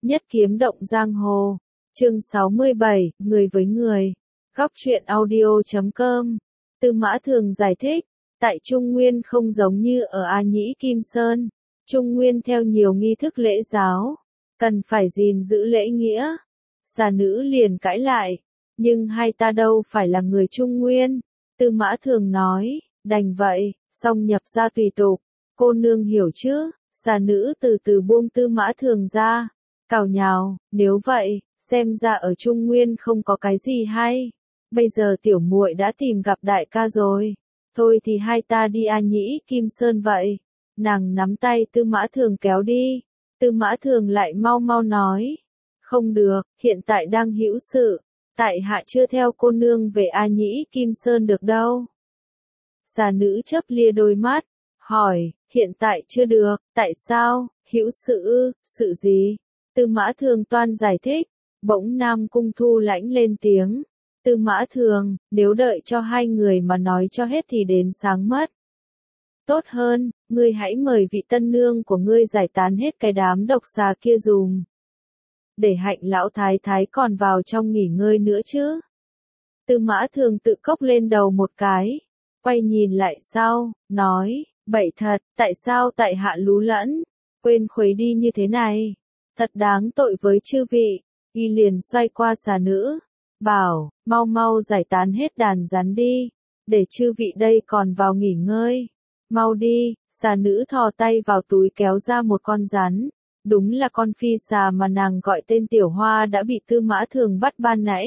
Nhất kiếm động giang hồ. Chương 67, người với người. Góc truyện audio.com. Tư Mã Thường giải thích, tại Trung Nguyên không giống như ở A Nhĩ Kim Sơn. Trung Nguyên theo nhiều nghi thức lễ giáo, cần phải gìn giữ lễ nghĩa. Xà nữ liền cãi lại, nhưng hai ta đâu phải là người Trung Nguyên. Tư Mã Thường nói, đành vậy, song nhập ra tùy tục, cô nương hiểu chứ. Xà nữ từ từ buông Tư Mã Thường ra, cào nhào, nếu vậy, xem ra ở Trung Nguyên không có cái gì hay. Bây giờ tiểu muội đã tìm gặp đại ca rồi, thôi thì hai ta đi A Nhĩ Kim Sơn vậy. Nàng nắm tay Tư Mã Thường kéo đi. Tư Mã Thường lại mau mau nói, không được, hiện tại đang hữu sự, tại hạ chưa theo cô nương về A Nhĩ Kim Sơn được đâu. Xà nữ chớp lia đôi mắt, hỏi, hiện tại chưa được, tại sao, hữu sự ư, sự gì? Tư Mã Thường toan giải thích, bỗng Nam Cung Thu Lãnh lên tiếng. Tư Mã Thường, nếu đợi cho hai người mà nói cho hết thì đến sáng mất. Tốt hơn, ngươi hãy mời vị tân nương của ngươi giải tán hết cái đám độc xà kia dùm. Để Hạnh lão thái thái còn vào trong nghỉ ngơi nữa chứ. Tư Mã Thường tự cốc lên đầu một cái, quay nhìn lại sau, nói, bậy thật, tại sao tại hạ lú lẫn, quên khuấy đi như thế này, thật đáng tội với chư vị. Y liền xoay qua xà nữ, bảo, mau mau giải tán hết đàn rắn đi, để chư vị đây còn vào nghỉ ngơi. Mau đi. Xà nữ thò tay vào túi kéo ra một con rắn, đúng là con phi xà mà nàng gọi tên Tiểu Hoa đã bị Tư Mã Thường bắt ban nãy.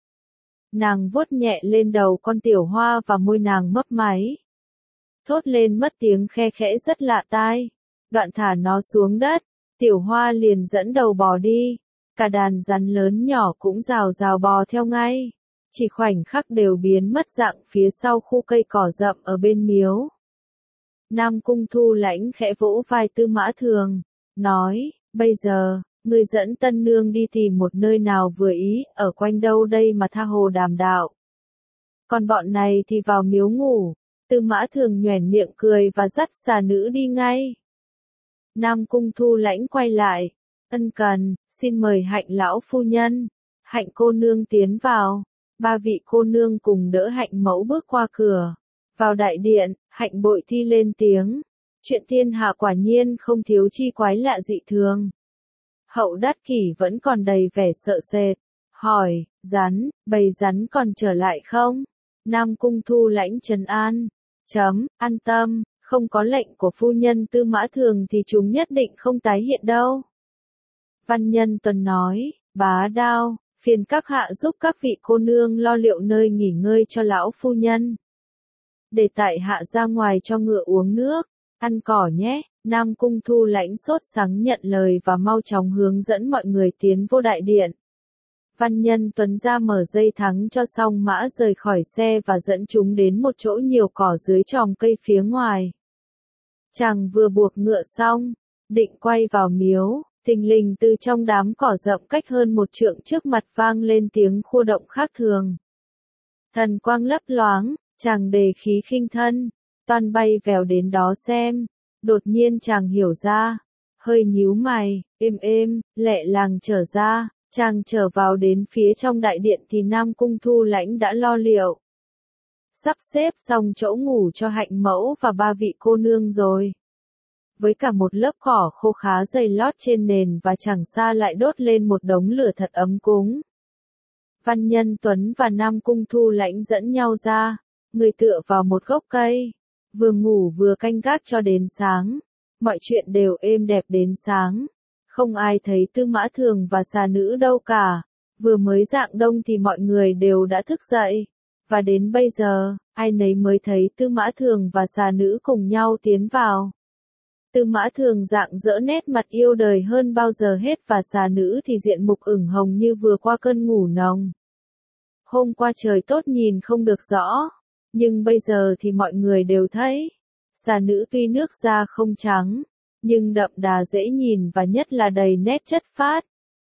Nàng vuốt nhẹ lên đầu con Tiểu Hoa và môi nàng mấp máy. Thốt lên mất tiếng khe khẽ rất lạ tai, đoạn thả nó xuống đất, Tiểu Hoa liền dẫn đầu bò đi, cả đàn rắn lớn nhỏ cũng rào rào bò theo ngay, chỉ khoảnh khắc đều biến mất dạng phía sau khu cây cỏ rậm ở bên miếu. Nam Cung Thu Lãnh khẽ vỗ vai Tư Mã Thường, nói, bây giờ, ngươi dẫn tân nương đi tìm một nơi nào vừa ý, ở quanh đâu đây mà tha hồ đàm đạo. Còn bọn này thì vào miếu ngủ. Tư Mã Thường nhoẻn miệng cười và dắt xà nữ đi ngay. Nam Cung Thu Lãnh quay lại, ân cần, xin mời Hạnh lão phu nhân, Hạnh cô nương tiến vào. Ba vị cô nương cùng đỡ Hạnh mẫu bước qua cửa. Vào đại điện, Hạnh bội thi lên tiếng, chuyện thiên hạ quả nhiên không thiếu chi quái lạ dị thường. Hậu Đát Kỷ vẫn còn đầy vẻ sợ sệt, hỏi, rắn, bầy rắn còn trở lại không? Nam Cung Thu Lãnh trấn an, an tâm, không có lệnh của phu nhân Tư Mã Thường thì chúng nhất định không tái hiện đâu. Văn Nhân Tuần nói, bá đao, phiền các hạ giúp các vị cô nương lo liệu nơi nghỉ ngơi cho lão phu nhân. Để tại hạ ra ngoài cho ngựa uống nước, ăn cỏ nhé. Nam Cung Thu Lãnh sốt sắng nhận lời và mau chóng hướng dẫn mọi người tiến vô đại điện. Văn Nhân Tuấn ra mở dây thắng cho song mã rời khỏi xe và dẫn chúng đến một chỗ nhiều cỏ dưới chòm cây phía ngoài. Chàng vừa buộc ngựa xong, định quay vào miếu, thình lình từ trong đám cỏ rậm cách hơn một trượng trước mặt vang lên tiếng khua động khác thường. Thần quang lấp loáng, chàng đề khí khinh thân, toan bay vèo đến đó xem. Đột nhiên chàng hiểu ra, hơi nhíu mày, êm, lẹ làng trở ra, chàng trở vào đến phía trong đại điện thì Nam Cung Thu Lãnh đã lo liệu. Sắp xếp xong chỗ ngủ cho Hạnh mẫu và ba vị cô nương rồi. Với cả một lớp cỏ khô khá dày lót trên nền và chẳng xa lại đốt lên một đống lửa thật ấm cúng. Văn Nhân Tuấn và Nam Cung Thu Lãnh dẫn nhau ra, người tựa vào một gốc cây. Vừa ngủ vừa canh gác cho đến sáng, mọi chuyện đều êm đẹp đến sáng, không ai thấy Tư Mã Thường và xà nữ đâu cả, vừa mới rạng đông thì mọi người đều đã thức dậy, và đến bây giờ, ai nấy mới thấy Tư Mã Thường và xà nữ cùng nhau tiến vào. Tư Mã Thường rạng rỡ nét mặt yêu đời hơn bao giờ hết và xà nữ thì diện mục ửng hồng như vừa qua cơn ngủ nồng. Hôm qua trời tốt nhìn không được rõ. Nhưng bây giờ thì mọi người đều thấy, xà nữ tuy nước da không trắng, nhưng đậm đà dễ nhìn và nhất là đầy nét chất phác.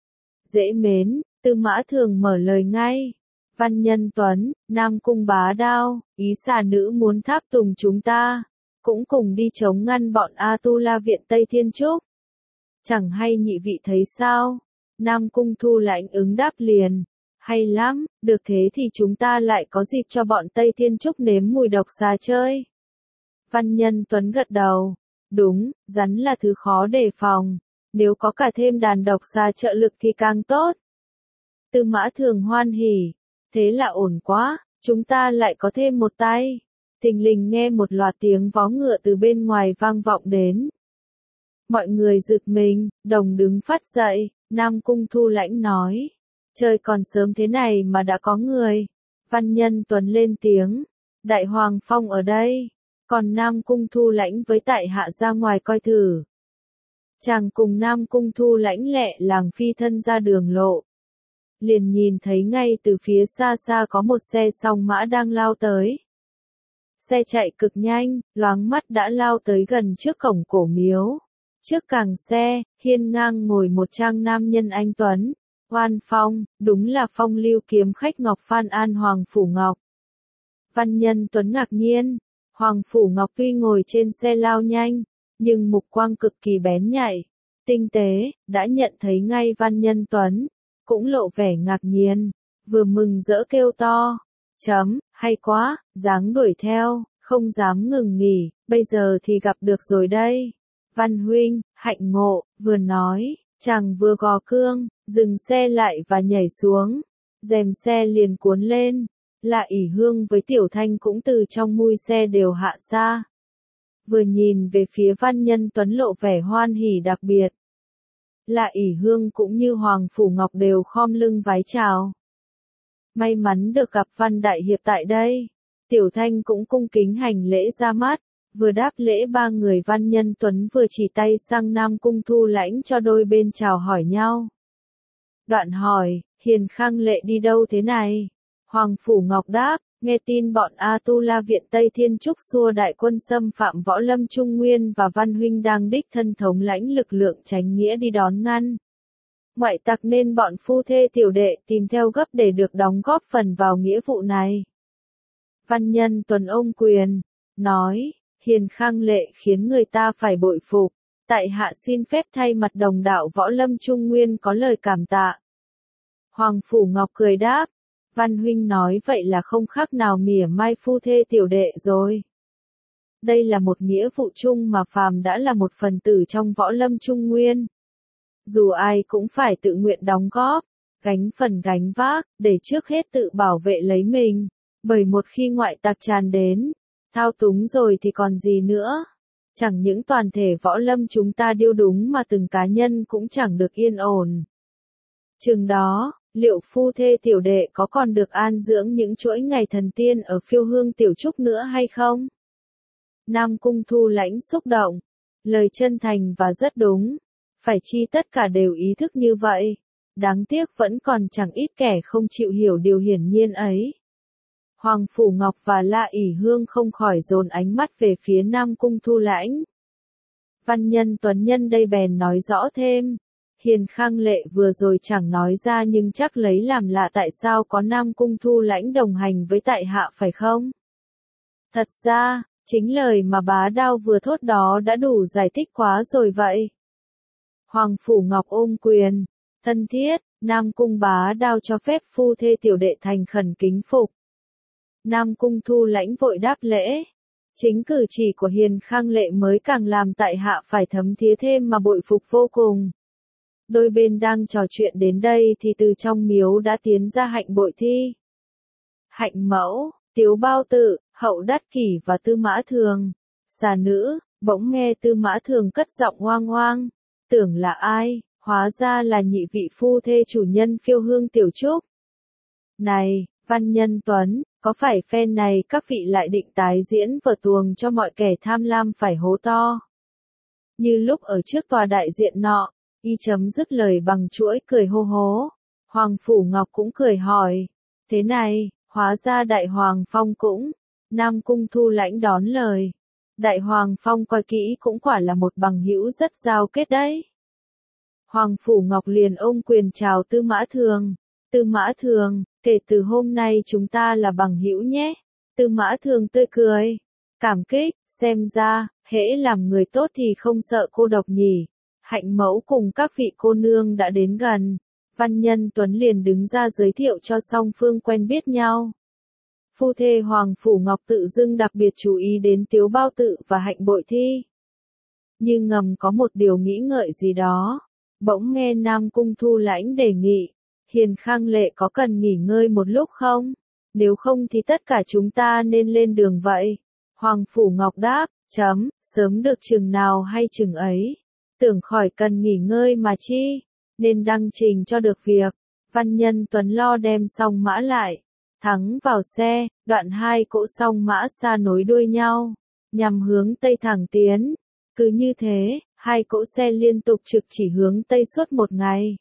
Dễ mến, Tư Mã Thường mở lời ngay. Văn Nhân Tuấn, Nam Cung bá đao, ý xà nữ muốn tháp tùng chúng ta, cũng cùng đi chống ngăn bọn A Tu La viện Tây Thiên Trúc. Chẳng hay nhị vị thấy sao? Nam Cung Thu Lãnh ứng đáp liền. Hay lắm, được thế thì chúng ta lại có dịp cho bọn Tây Thiên Trúc nếm mùi độc xà chơi. Văn Nhân Tuấn gật đầu. Đúng, rắn là thứ khó đề phòng. Nếu có cả thêm đàn độc xà trợ lực thì càng tốt. Tư Mã Thường hoan hỉ. Thế là ổn quá, chúng ta lại có thêm một tay. Thình lình nghe một loạt tiếng vó ngựa từ bên ngoài vang vọng đến. Mọi người giật mình, đồng đứng phát dậy, Nam Cung Thu Lãnh nói. Trời còn sớm thế này mà đã có người. Văn Nhân Tuấn lên tiếng. Đại Hoàng Phong ở đây. Còn Nam Cung Thu Lãnh với tại hạ ra ngoài coi thử. Chàng cùng Nam Cung Thu Lãnh lẹ làng phi thân ra đường lộ. Liền nhìn thấy ngay từ phía xa xa có một xe song mã đang lao tới. Xe chạy cực nhanh, loáng mắt đã lao tới gần trước cổng cổ miếu. Trước càng xe, hiên ngang ngồi một trang nam nhân anh tuấn. Oan phong, đúng là phong lưu kiếm khách Ngọc Phan An Hoàng Phủ Ngọc. Văn Nhân Tuấn ngạc nhiên, Hoàng Phủ Ngọc tuy ngồi trên xe lao nhanh, nhưng mục quang cực kỳ bén nhạy, tinh tế, đã nhận thấy ngay Văn Nhân Tuấn, cũng lộ vẻ ngạc nhiên, vừa mừng rỡ kêu to, hay quá, dáng đuổi theo, không dám ngừng nghỉ, bây giờ thì gặp được rồi đây. Văn huynh, hạnh ngộ, vừa nói, chàng vừa gò cương, dừng xe lại và nhảy xuống, rèm xe liền cuốn lên, Lạ ỷ Hương với Tiểu Thanh cũng từ trong mui xe đều hạ xa. Vừa nhìn về phía Văn Nhân Tuấn lộ vẻ hoan hỉ đặc biệt. Lạ ỷ Hương cũng như Hoàng Phủ Ngọc đều khom lưng vái chào. May mắn được gặp Văn Đại Hiệp tại đây. Tiểu Thanh cũng cung kính hành lễ ra mắt, vừa đáp lễ ba người Văn Nhân Tuấn vừa chỉ tay sang Nam Cung Thu Lãnh cho đôi bên chào hỏi nhau. Đoạn hỏi, Hiền Khang Lệ đi đâu thế này? Hoàng Phủ Ngọc đáp, nghe tin bọn A-tu-la viện Tây Thiên Trúc xua đại quân xâm phạm Võ Lâm Trung Nguyên và Văn huynh đang đích thân thống lãnh lực lượng Chánh Nghĩa đi đón ngăn. Ngoại tặc nên bọn phu thê tiểu đệ tìm theo gấp để được đóng góp phần vào nghĩa vụ này. Văn Nhân Tuấn ôm quyền, nói, Hiền Khang Lệ khiến người ta phải bội phục, tại hạ xin phép thay mặt đồng đạo Võ Lâm Trung Nguyên có lời cảm tạ. Hoàng Phủ Ngọc cười đáp, Văn huynh nói vậy là không khác nào mỉa mai phu thê tiểu đệ rồi. Đây là một nghĩa vụ chung mà phàm đã là một phần tử trong Võ Lâm Trung Nguyên. Dù ai cũng phải tự nguyện đóng góp, gánh phần gánh vác, để trước hết tự bảo vệ lấy mình, bởi một khi ngoại tặc tràn đến, thao túng rồi thì còn gì nữa. Chẳng những toàn thể Võ Lâm chúng ta điêu đúng mà từng cá nhân cũng chẳng được yên ổn. Chừng đó, liệu phu thê tiểu đệ có còn được an dưỡng những chuỗi ngày thần tiên ở Phiêu Hương Tiểu Trúc nữa hay không? Nam Cung Thu Lãnh xúc động, lời chân thành và rất đúng, phải chi tất cả đều ý thức như vậy, đáng tiếc vẫn còn chẳng ít kẻ không chịu hiểu điều hiển nhiên ấy. Hoàng Phủ Ngọc và Lạ ỷ Hương không khỏi dồn ánh mắt về phía Nam Cung Thu Lãnh. Văn Nhân Tuấn nhân đây bèn nói rõ thêm. Hiền Khang Lệ vừa rồi chẳng nói ra nhưng chắc lấy làm lạ tại sao có Nam Cung Thu Lãnh đồng hành với tại hạ phải không? Thật ra, chính lời mà bá đao vừa thốt đó đã đủ giải thích quá rồi vậy. Hoàng Phủ Ngọc ôm quyền, thân thiết, Nam Cung bá đao cho phép phu thê tiểu đệ thành khẩn kính phục. Nam Cung Thu Lãnh vội đáp lễ. Chính cử chỉ của Hiền Khang Lệ mới càng làm tại hạ phải thấm thía thêm mà bội phục vô cùng. Đôi bên đang trò chuyện đến đây thì từ trong miếu đã tiến ra Hạnh Bội Thi. Hạnh Mẫu, Tiếu Bao Tự, Hậu Đát Kỷ và Tư Mã Thường. Xà nữ, bỗng nghe Tư Mã Thường cất giọng oang oang. Tưởng là ai, hóa ra là nhị vị phu thê chủ nhân Phiêu Hương Tiểu Trúc. Này, Văn Nhân Tuấn, có phải phen này các vị lại định tái diễn vở tuồng cho mọi kẻ tham lam phải hố to? Như lúc ở trước tòa đại diện nọ, y chấm dứt lời bằng chuỗi cười hô hố. Hoàng Phủ Ngọc cũng cười hỏi. Thế này, hóa ra Đại Hoàng Phong cũng. Nam Cung Thu Lãnh đón lời. Đại Hoàng Phong coi kỹ cũng quả là một bằng hữu rất giao kết đấy. Hoàng Phủ Ngọc liền ôm quyền chào Tư Mã Thường. Tư Mã Thường, kể từ hôm nay chúng ta là bằng hữu nhé. Tư Mã Thường tươi cười. Cảm kích, xem ra, hễ làm người tốt thì không sợ cô độc nhỉ. Hạnh Mẫu cùng các vị cô nương đã đến gần, Văn Nhân Tuấn liền đứng ra giới thiệu cho song phương quen biết nhau. Phu thê Hoàng Phủ Ngọc tự dưng đặc biệt chú ý đến Tiếu Bao Tự và Hạnh Bội Thi. Như ngầm có một điều nghĩ ngợi gì đó. Bỗng nghe Nam Cung Thu Lãnh đề nghị, Hiền Khang Lệ có cần nghỉ ngơi một lúc không? Nếu không thì tất cả chúng ta nên lên đường vậy. Hoàng Phủ Ngọc đáp, sớm được chừng nào hay chừng ấy. Tưởng khỏi cần nghỉ ngơi mà chi, nên đăng trình cho được việc. Văn Nhân Tuấn lo đem song mã lại. Thắng vào xe, đoạn hai cỗ song mã xa nối đuôi nhau, nhằm hướng Tây thẳng tiến. Cứ như thế, hai cỗ xe liên tục trực chỉ hướng Tây suốt một ngày.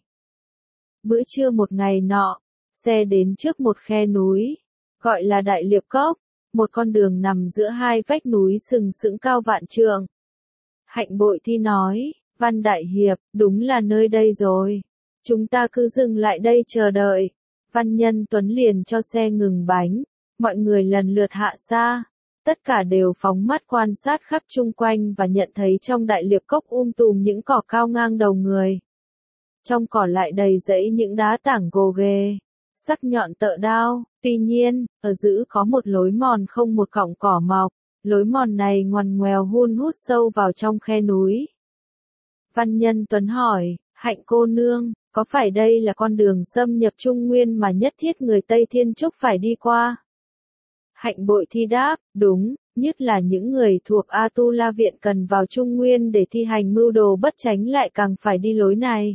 Bữa trưa một ngày nọ, xe đến trước một khe núi, gọi là Đại Liệp Cốc, một con đường nằm giữa hai vách núi sừng sững cao vạn trượng. Hạnh Bội Thi nói, Văn Đại Hiệp, đúng là nơi đây rồi. Chúng ta cứ dừng lại đây chờ đợi. Văn Nhân Tuấn liền cho xe ngừng bánh, mọi người lần lượt hạ xa. Tất cả đều phóng mắt quan sát khắp chung quanh và nhận thấy trong Đại Liệp Cốc tùm những cỏ cao ngang đầu người. Trong cỏ lại đầy rẫy những đá tảng gồ ghề, sắc nhọn tợ đao. Tuy nhiên, ở giữa có một lối mòn không một cọng cỏ mọc. Lối mòn này ngoằn ngoèo hun hút sâu vào trong khe núi. Văn Nhân Tuấn hỏi, Hạnh cô nương, có phải đây là con đường xâm nhập Trung Nguyên mà nhất thiết người Tây Thiên Trúc phải đi qua? Hạnh Bội Thi đáp, đúng, nhất là những người thuộc A Tu La Viện cần vào Trung Nguyên để thi hành mưu đồ bất chánh lại càng phải đi lối này.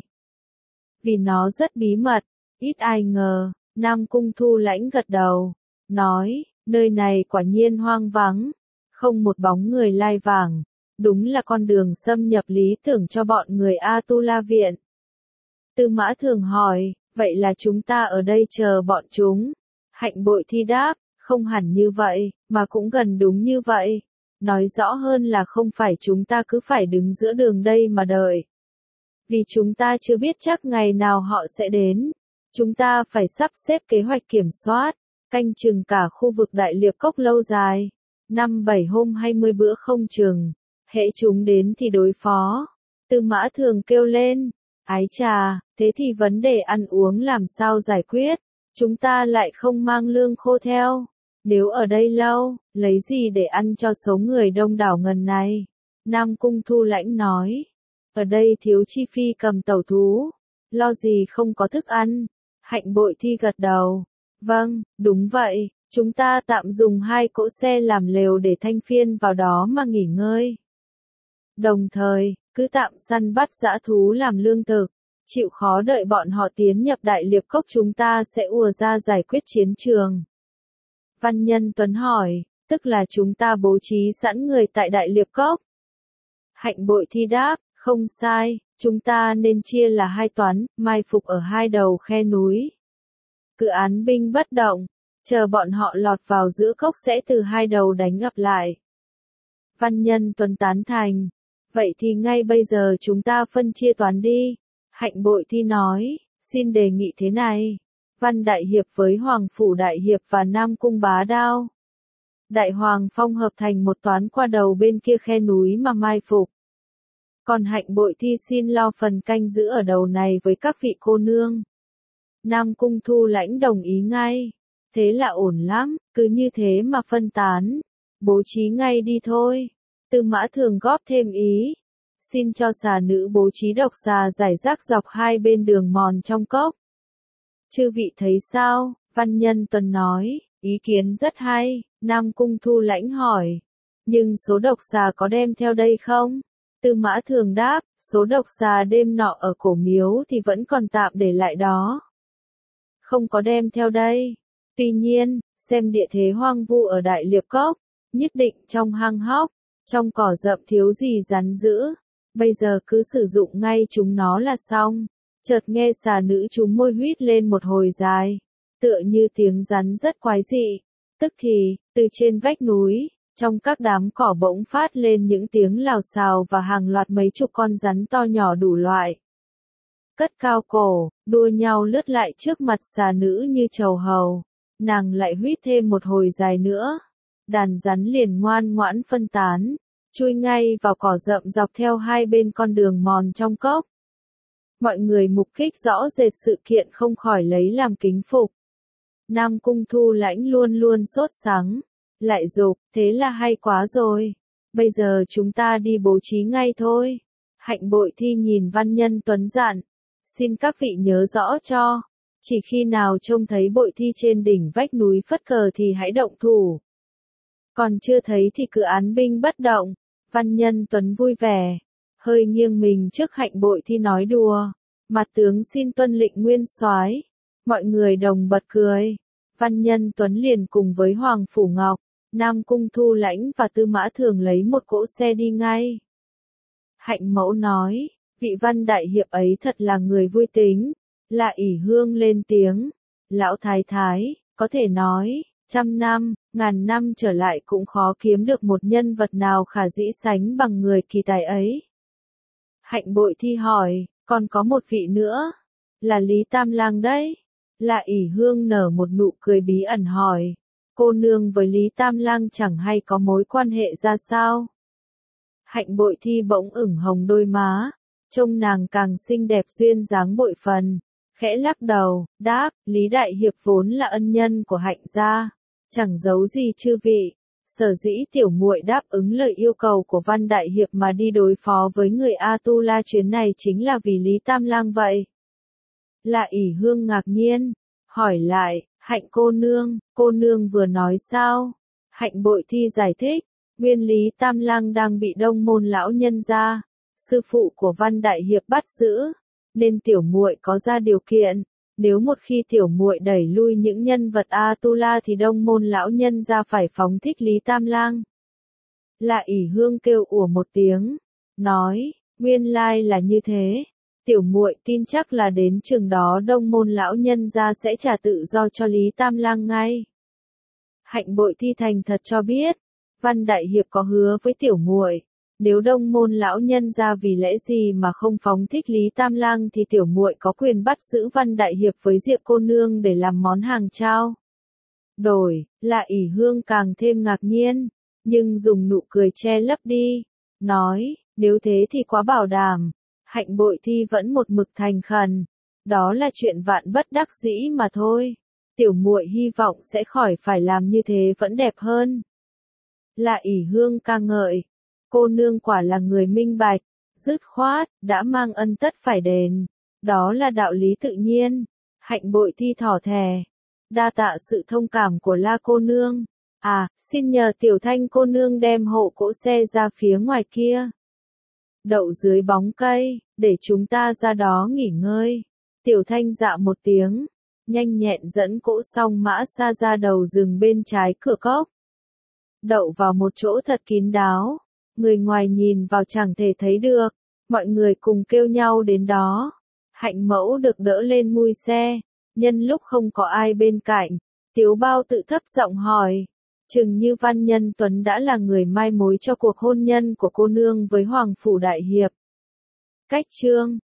Vì nó rất bí mật, ít ai ngờ. Nam Cung Thu Lãnh gật đầu, nói, nơi này quả nhiên hoang vắng, không một bóng người lai vảng, đúng là con đường xâm nhập lý tưởng cho bọn người A Tu La Viện. Tư Mã Thường hỏi, vậy là chúng ta ở đây chờ bọn chúng? Hạnh Bội Thi đáp, không hẳn như vậy, mà cũng gần đúng như vậy. Nói rõ hơn là không phải chúng ta cứ phải đứng giữa đường đây mà đợi. Vì chúng ta chưa biết chắc ngày nào họ sẽ đến. Chúng ta phải sắp xếp kế hoạch kiểm soát, canh chừng cả khu vực Đại Liệp Cốc lâu dài. 5-7 hôm hay 10 bữa không chừng. Hễ chúng đến thì đối phó. Tư Mã Thường kêu lên. Ái chà, thế thì vấn đề ăn uống làm sao giải quyết? Chúng ta lại không mang lương khô theo. Nếu ở đây lâu, lấy gì để ăn cho số người đông đảo ngần này? Nam Cung Thu Lãnh nói. Ở đây thiếu chi phi cầm tẩu thú. Lo gì không có thức ăn? Hạnh Bội Thi gật đầu. Vâng, đúng vậy, chúng ta tạm dùng hai cỗ xe làm lều để thanh phiên vào đó mà nghỉ ngơi. Đồng thời, cứ tạm săn bắt dã thú làm lương thực, chịu khó đợi bọn họ tiến nhập Đại Liệp Cốc chúng ta sẽ ùa ra giải quyết chiến trường. Văn Nhân Tuấn hỏi, tức là chúng ta bố trí sẵn người tại Đại Liệp Cốc. Hạnh Bội Thi đáp, không sai, chúng ta nên chia là hai toán, mai phục ở hai đầu khe núi. Cứ án binh bất động, chờ bọn họ lọt vào giữa cốc sẽ từ hai đầu đánh ập lại. Văn Nhân Tuấn tán thành. Vậy thì ngay bây giờ chúng ta phân chia toán đi. Hạnh Bội Thi nói, xin đề nghị thế này. Văn Đại Hiệp với Hoàng Phủ Đại Hiệp và Nam Cung Bá Đao. Đại Hoàng Phong hợp thành một toán qua đầu bên kia khe núi mà mai phục. Còn Hạnh Bội Thi xin lo phần canh giữ ở đầu này với các vị cô nương. Nam Cung Thu Lãnh đồng ý ngay. Thế là ổn lắm, cứ như thế mà phân tán. Bố trí ngay đi thôi. Tư Mã Thường góp thêm ý. Xin cho xà nữ bố trí độc xà rải rác dọc hai bên đường mòn trong cốc. Chư vị thấy sao? Văn Nhân Tuấn nói, ý kiến rất hay. Nam Cung Thu Lãnh hỏi. Nhưng số độc xà có đem theo đây không? Tư Mã Thường đáp, số độc xà đêm nọ ở cổ miếu thì vẫn còn tạm để lại đó. Không có đem theo đây. Tuy nhiên, xem địa thế hoang vu ở Đại Liệp Cốc, nhất định trong hang hốc, trong cỏ rậm thiếu gì rắn dữ. Bây giờ cứ sử dụng ngay chúng nó là xong. Chợt nghe xà nữ chúng môi huýt lên một hồi dài, tựa như tiếng rắn rất quái dị. Tức thì, từ trên vách núi, trong các đám cỏ bỗng phát lên những tiếng lào xào và hàng loạt mấy chục con rắn to nhỏ đủ loại. Cất cao cổ, đua nhau lướt lại trước mặt xà nữ như trầu hầu. Nàng lại huýt thêm một hồi dài nữa. Đàn rắn liền ngoan ngoãn phân tán, chui ngay vào cỏ rậm dọc theo hai bên con đường mòn trong cốc. Mọi người mục kích rõ rệt sự kiện không khỏi lấy làm kính phục. Nam Cung Thu Lãnh luôn luôn sốt sắng, lại dục, thế là hay quá rồi. Bây giờ chúng ta đi bố trí ngay thôi. Hạnh Bội Thi nhìn Văn Nhân Tuấn dặn, xin các vị nhớ rõ cho, chỉ khi nào trông thấy Bội Thi trên đỉnh vách núi phất cờ thì hãy động thủ. Còn chưa thấy thì cứ án binh bất động. Văn Nhân Tuấn vui vẻ, hơi nghiêng mình trước Hạnh Bội Thi nói đùa, mặt tướng xin tuân lệnh nguyên soái. Mọi người đồng bật cười. Văn Nhân Tuấn liền cùng với Hoàng Phủ Ngọc, Nam Cung Thu Lãnh và Tư Mã Thường lấy một cỗ xe đi ngay. Hạnh Mẫu nói, vị Văn đại hiệp ấy thật là người vui tính. Là ỷ Hương lên tiếng, lão thái thái, có thể nói, 100 năm, 1000 năm trở lại cũng khó kiếm được một nhân vật nào khả dĩ sánh bằng người kỳ tài ấy. Hạnh Bội Thi hỏi, còn có một vị nữa, là Lý Tam Lang đấy. Là ỷ Hương nở một nụ cười bí ẩn hỏi, cô nương với Lý Tam Lang chẳng hay có mối quan hệ ra sao? Hạnh Bội Thi bỗng ửng hồng đôi má, trông nàng càng xinh đẹp duyên dáng bội phần, khẽ lắc đầu, đáp, Lý Đại Hiệp vốn là ân nhân của Hạnh gia, chẳng giấu gì chư vị. Sở dĩ tiểu muội đáp ứng lời yêu cầu của Văn Đại Hiệp mà đi đối phó với người A Tu La chuyến này chính là vì Lý Tam Lang vậy. Là ỷ Hương ngạc nhiên, hỏi lại, Hạnh cô nương vừa nói sao? Hạnh Bội Thi giải thích, nguyên Lý Tam Lang đang bị Đông Môn lão nhân gia, sư phụ của Văn Đại Hiệp bắt giữ, nên tiểu muội có ra điều kiện, nếu một khi tiểu muội đẩy lui những nhân vật A Tu La thì Đông Môn lão nhân gia phải phóng thích Lý Tam Lang. Là ỷ Hương kêu ủa một tiếng, nói, nguyên lai là như thế. Tiểu muội tin chắc là đến chừng đó Đông Môn lão nhân gia sẽ trả tự do cho Lý Tam Lang ngay. Hạnh Bội Thi thành thật cho biết, Văn Đại Hiệp có hứa với tiểu muội, nếu Đông Môn lão nhân gia vì lẽ gì mà không phóng thích Lý Tam Lang thì tiểu muội có quyền bắt giữ Văn Đại Hiệp với Diệp cô nương để làm món hàng trao. Đổi, là ỷ Hương càng thêm ngạc nhiên, nhưng dùng nụ cười che lấp đi, nói, nếu thế thì quá bảo đảm. Hạnh Bội Thi vẫn một mực thành khẩn, đó là chuyện vạn bất đắc dĩ mà thôi. Tiểu muội hy vọng sẽ khỏi phải làm như thế vẫn đẹp hơn. Là ỷ Hương ca ngợi, cô nương quả là người minh bạch, dứt khoát, đã mang ân tất phải đền, đó là đạo lý tự nhiên. Hạnh Bội Thi thỏ thè, đa tạ sự thông cảm của La cô nương. À, xin nhờ Tiểu Thanh cô nương đem hộ cỗ xe ra phía ngoài kia. Đậu dưới bóng cây, để chúng ta ra đó nghỉ ngơi. Tiểu Thanh dạ một tiếng, nhanh nhẹn dẫn cỗ song mã xa ra đầu rừng bên trái cửa cốc. Đậu vào một chỗ thật kín đáo, người ngoài nhìn vào chẳng thể thấy được, mọi người cùng kêu nhau đến đó. Hạnh Mẫu được đỡ lên mui xe, nhân lúc không có ai bên cạnh, Tiếu Bao tự thấp giọng hỏi, chừng như Văn Nhân Tuấn đã là người mai mối cho cuộc hôn nhân của cô nương với Hoàng Phủ Đại Hiệp. Cách chương